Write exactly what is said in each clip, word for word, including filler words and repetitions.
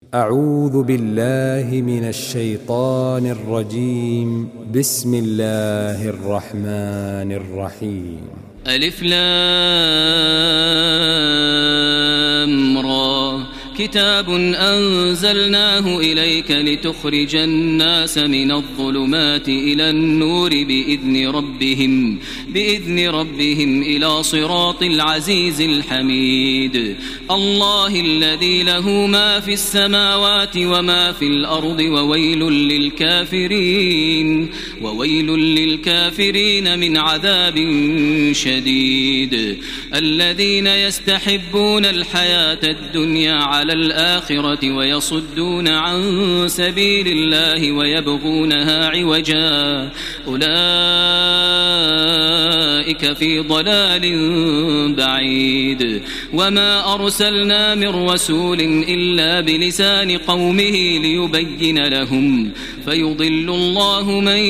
أعوذ بالله من الشيطان الرجيم. بسم الله الرحمن الرحيم. ألف لام را كتاب أنزلناه إليك لتخرج الناس من الظلمات إلى النور بإذن ربهم بإذن ربهم إلى صراط العزيز الحميد. الله الذي له ما في السماوات وما في الأرض وويل للكافرين وويل للكافرين من عذاب شديد. الذين يستحبون الحياة الدنيا على الآخرة ويصدون عن سبيل الله ويبغونها عوجا أولئك في ضلال بعيد. وما أرسلنا من رسول إلا بلسان قومه ليبين لهم فيضل الله من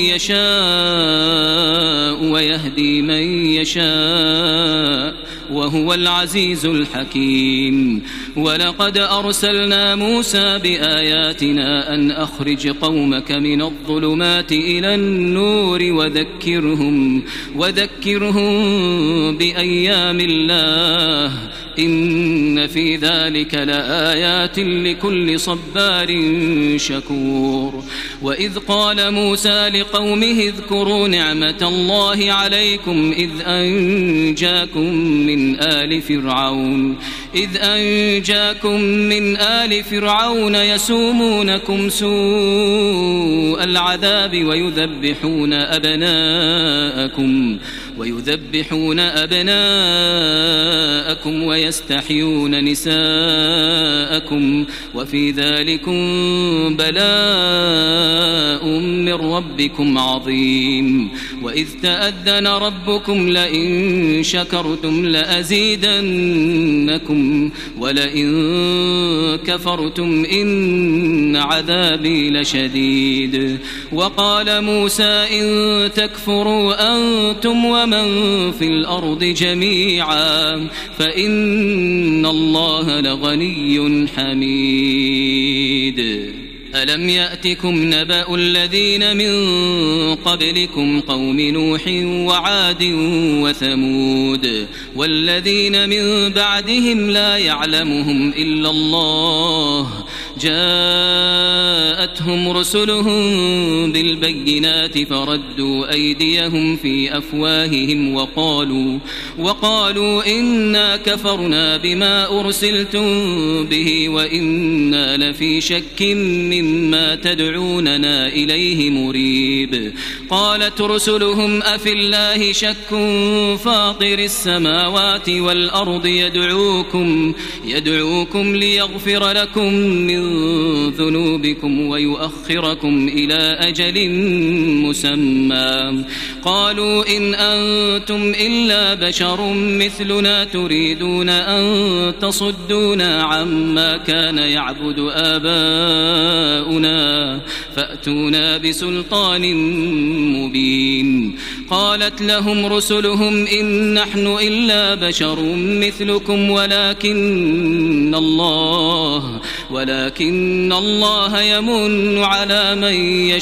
يشاء ويهدي من يشاء وهو العزيز الحكيم. ولقد أرسلنا موسى بآياتنا أن أخرج قومك من الظلمات إلى النور وذكرهم, وذكرهم بأيام الله إن في ذلك لآيات لكل صبار شكور. وإذ قال موسى لقومه اذكروا نعمة الله عليكم إذ أنجاكم من آل فرعون إذ أنجاكم من آل فرعون يسومونكم سوء العذاب ويذبحون أبناءكم ويذبحون أبناءكم ويستحيون نساءكم وفي ذلكم بلاء من ربكم عظيم. وإذ تأذن ربكم لئن شكرتم لأزيدنكم ولئن كفرتم إن عذابي لشديد. وقال موسى إن تكفروا أنتم ومن في الأرض جميعا فإن الله لغني حميد. ألم يأتكم نبأ الذين من قبلكم قوم نوح وعاد وثمود والذين من بعدهم لا يعلمهم إلا الله جاءتهم رسلهم بالبينات فردوا أيديهم في أفواههم وقالوا, وقالوا إنا كفرنا بما أرسلتم به وإنا لفي شك مما تدعوننا إليه مريب. قالت رسلهم أفي الله شك فاطر السماوات والأرض يدعوكم, يدعوكم ليغفر لكم من ذنوبكم ويؤخركم إلى أجل مسمى. قالوا إن أنتم إلا بشر مثلنا تريدون أن تصدونا عما كان يعبد آباؤنا فأتونا بسلطان مبين. قالت لهم رسلهم إن نحن إلا بشر مثلكم ولكن الله ولكن الله يمن على من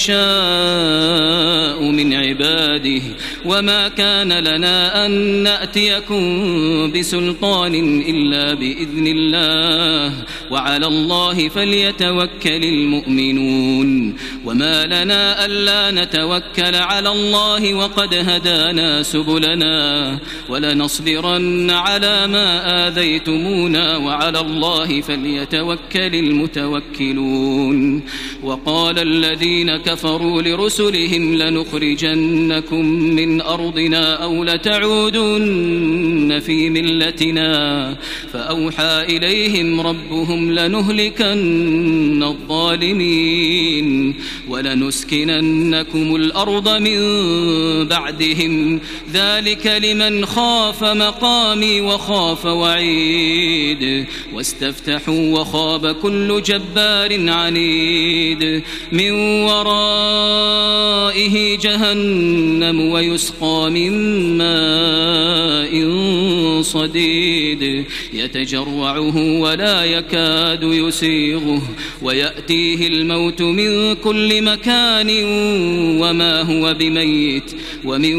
يشاء من عباده وما كان لنا أن نأتيكم بسلطان إلا بإذن الله وعلى الله فليتوكل المؤمنون. وما لنا ألا نتوكل على الله وقد هدانا سبلنا ولنصبرن على ما آذيتمونا وعلى الله فليتوكل المتوكلون. وقال الذين كفروا لرسلهم لنخرجنكم من أرضنا أو لتعودن في ملتنا فأوحى إليهم ربهم لنهلكن الظالمين ولنسكننكم الأرض من بعدهم ذلك لمن خاف مقامي وخاف وعيد. واستفتحوا وخاب كل جبار عنيد. بعيد من ورائه جهنم ويسقى من ماء صديد يتجرعه ولا يكاد يسيغه ويأتيه الموت من كل مكان وما هو بميت ومن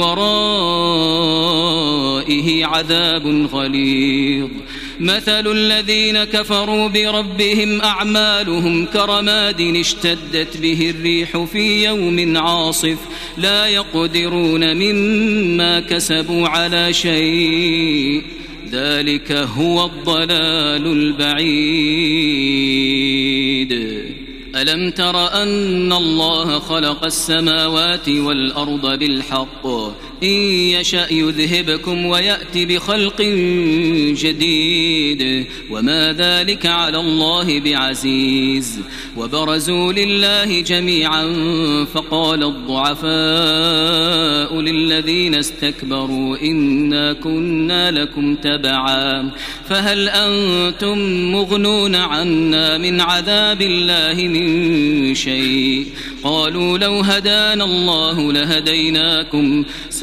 ورائه عذاب غليظ. مثل الذين كفروا بربهم أعمالهم كرماد اشتدت به الريح في يوم عاصف لا يقدرون مما كسبوا على شيء ذلك هو الضلال البعيد. ألم تر أن الله خلق السماوات والأرض بالحق إن يشأ يذهبكم ويأتي بخلق جديد وما ذلك على الله بعزيز. وبرزوا لله جميعا فقال الضعفاء للذين استكبروا إنا كنا لكم تبعا فهل أنتم مغنون عنا من عذاب الله من شيء قالوا لو هدانا الله لهديناكم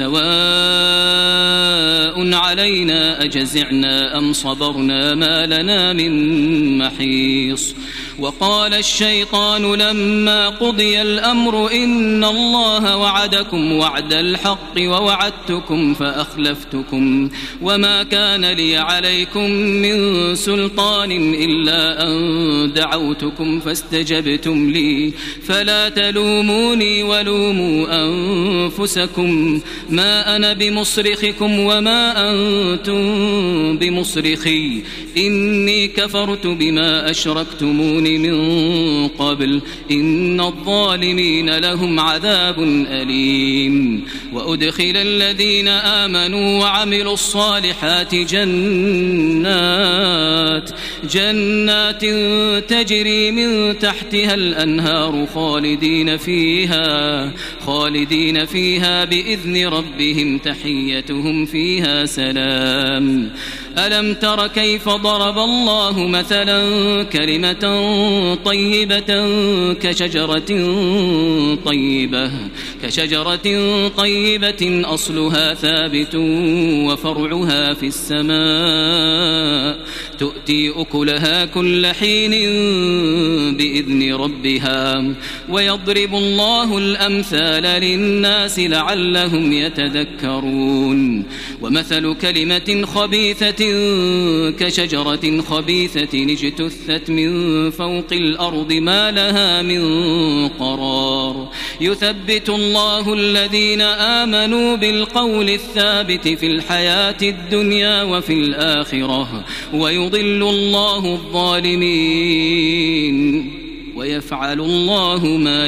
سواء علينا أجزعنا أم صبرنا ما لنا من محيص. وقال الشيطان لما قضي الأمر إن الله وعدكم وعد الحق ووعدتكم فأخلفتكم وما كان لي عليكم من سلطان إلا أن دعوتكم فاستجبتم لي فلا تلوموني ولوموا أنفسكم ما أنا بمصرخكم وما أنتم بمصرخي إني كفرت بما أشركتمون من قبل إن الظالمين لهم عذاب أليم. وأدخل الذين آمنوا وعملوا الصالحات جنات جنات تجري من تحتها الأنهار خالدين فيها خالدين فيها بإذن ربهم تحيتهم فيها سلام. ألم تر كيف ضرب الله مثلا كلمة طيبة كشجرة طيبة كشجرة طيبة أصلها ثابت وفرعها في السماء تؤتي أكلها كل حين بإذن ربها ويضرب الله الأمثال للناس لعلهم يتذكرون. ومثل كلمة خبيثة كشجرة خبيثة اجتثت من فوق الأرض ما لها من قرار يثبت الله الذين آمنوا بالقول الثابت في الحياة الدنيا وفي الآخرة ويضل الله الظالمين ويفعل الله ما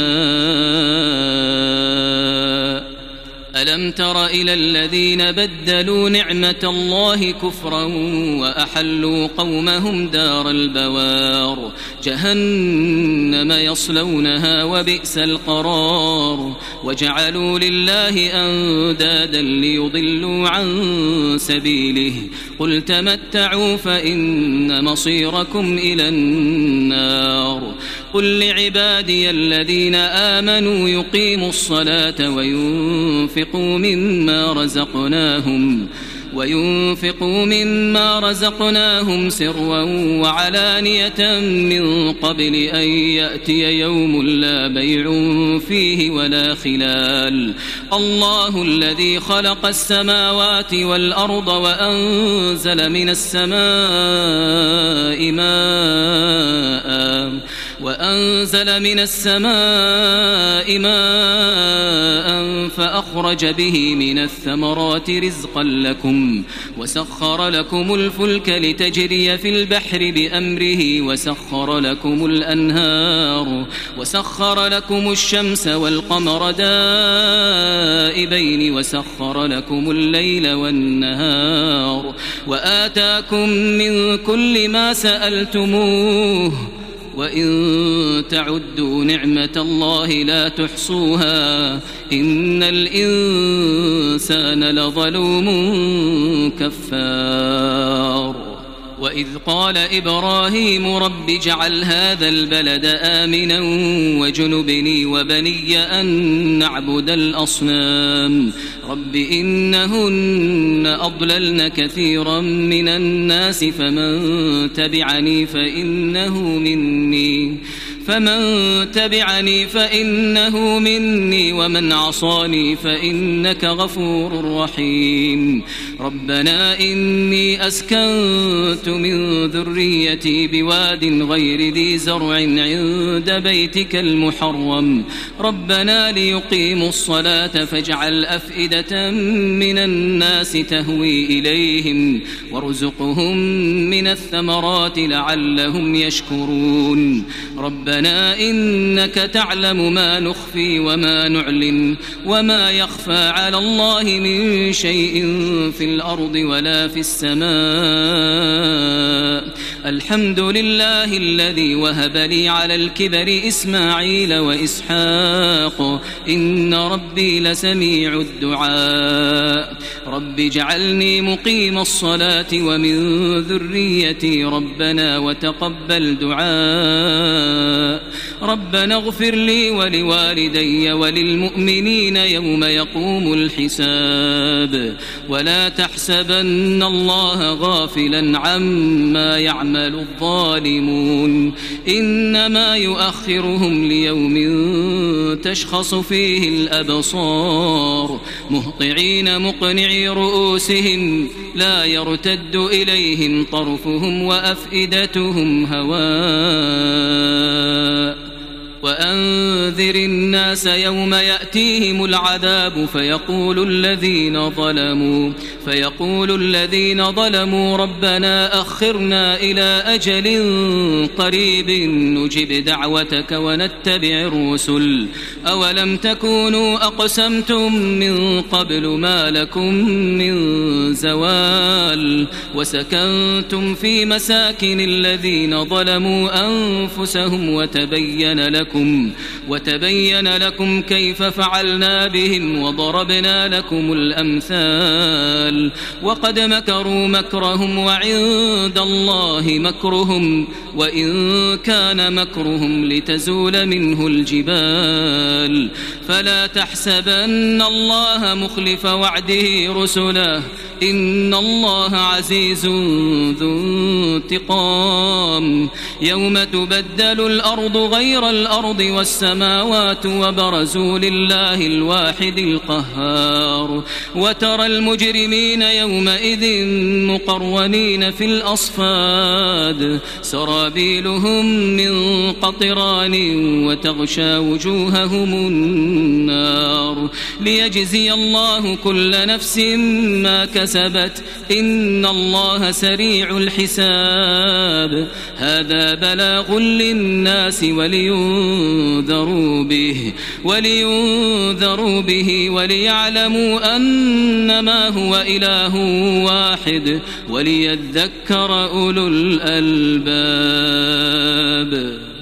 يشاء. ألم تر إلى الذين بدلوا نعمة الله كفرا وأحلوا قومهم دار البوار جهنم يصلونها وبئس القرار وجعلوا لله أندادا ليضلوا عن سبيله قل تمتعوا فإن مصيركم إلى النار. قل لعبادي الذين آمنوا يقيموا الصلاة وينفقوا مما رزقناهم وينفقوا مما رزقناهم سرا وعلانية من قبل أن يأتي يوم لا بيع فيه ولا خلال. الله الذي خلق السماوات والأرض وأنزل من السماء ماء وأنزل من السماء ماء فأخرج به من الثمرات رزقا لكم وسخر لكم الفلك لتجري في البحر بأمره وسخر لكم الأنهار وسخر لكم الشمس والقمر دائبين وسخر لكم الليل والنهار وآتاكم من كل ما سألتموه وإن تعدوا نعمة الله لا تحصوها إن الإنسان لظلوم كفار. وإذ قال إبراهيم رب اجعل هذا البلد آمنا وجنبني وبني أن نعبد الأصنام رب إنهن أضللن كثيرا من الناس فمن تبعني فإنه مني فمن تبعني فإنه مني ومن عصاني فإنك غفور رحيم ربنا إني أسكنت من ذريتي بواد غير ذي زرع عند بيتك المحرم ربنا ليقيموا الصلاة فاجعل أفئدة من الناس تهوي إليهم وارزقهم من الثمرات لعلهم يشكرون ربنا إنك تعلم ما نخفي وما نعلن وما يخفى على الله من شيء في الأرض ولا في السماء الحمد لله الذي وهب لي على الكبر إسماعيل وإسحاق إن ربي لسميع الدعاء رب اجعلني مقيم الصلاة ومن ذريتي ربنا وتقبل دعاء ربنا اغفر لي ولوالدي وللمؤمنين يوم يقوم الحساب ولا تحسبن الله غافلا عما يعمل الظالمون إنما يؤخرهم ليوم تشخص فيه الأبصار مهطعين مقنعي رؤوسهم لا يرتد إليهم طرفهم وأفئدتهم هواء وأنذر الناس يوم يأتيهم العذاب فيقول الذين ظلموا فيقول الذين ظلموا ربنا أخرنا إلى أجل قريب نجب دعوتك ونتبع الرسل أولم تكونوا أقسمتم من قبل ما لكم من زوال وسكنتم في مساكن الذين ظلموا أنفسهم وتبين لكم وتبين لكم كيف فعلنا بهم وضربنا لكم الأمثال وقد مكروا مكرهم وعند الله مكرهم وإن كان مكرهم لتزول منه الجبال فلا تحسبن الله مخلف وعده رسله إن الله عزيز ذو انتقام يوم تبدل الأرض غير الأرض والسماوات وبرزوا لله الواحد القهار وترى المجرمين يومئذ مقرنين في الأصفاد سرابيلهم من قطران وتغشى وجوههم النار ليجزي الله كل نفس ما كسبت إن الله سريع الحساب هذا بلاغ للناس ولينذروا به ولينذروا به وليعلموا أنما هو إله واحد وليذكر أولو الألباب.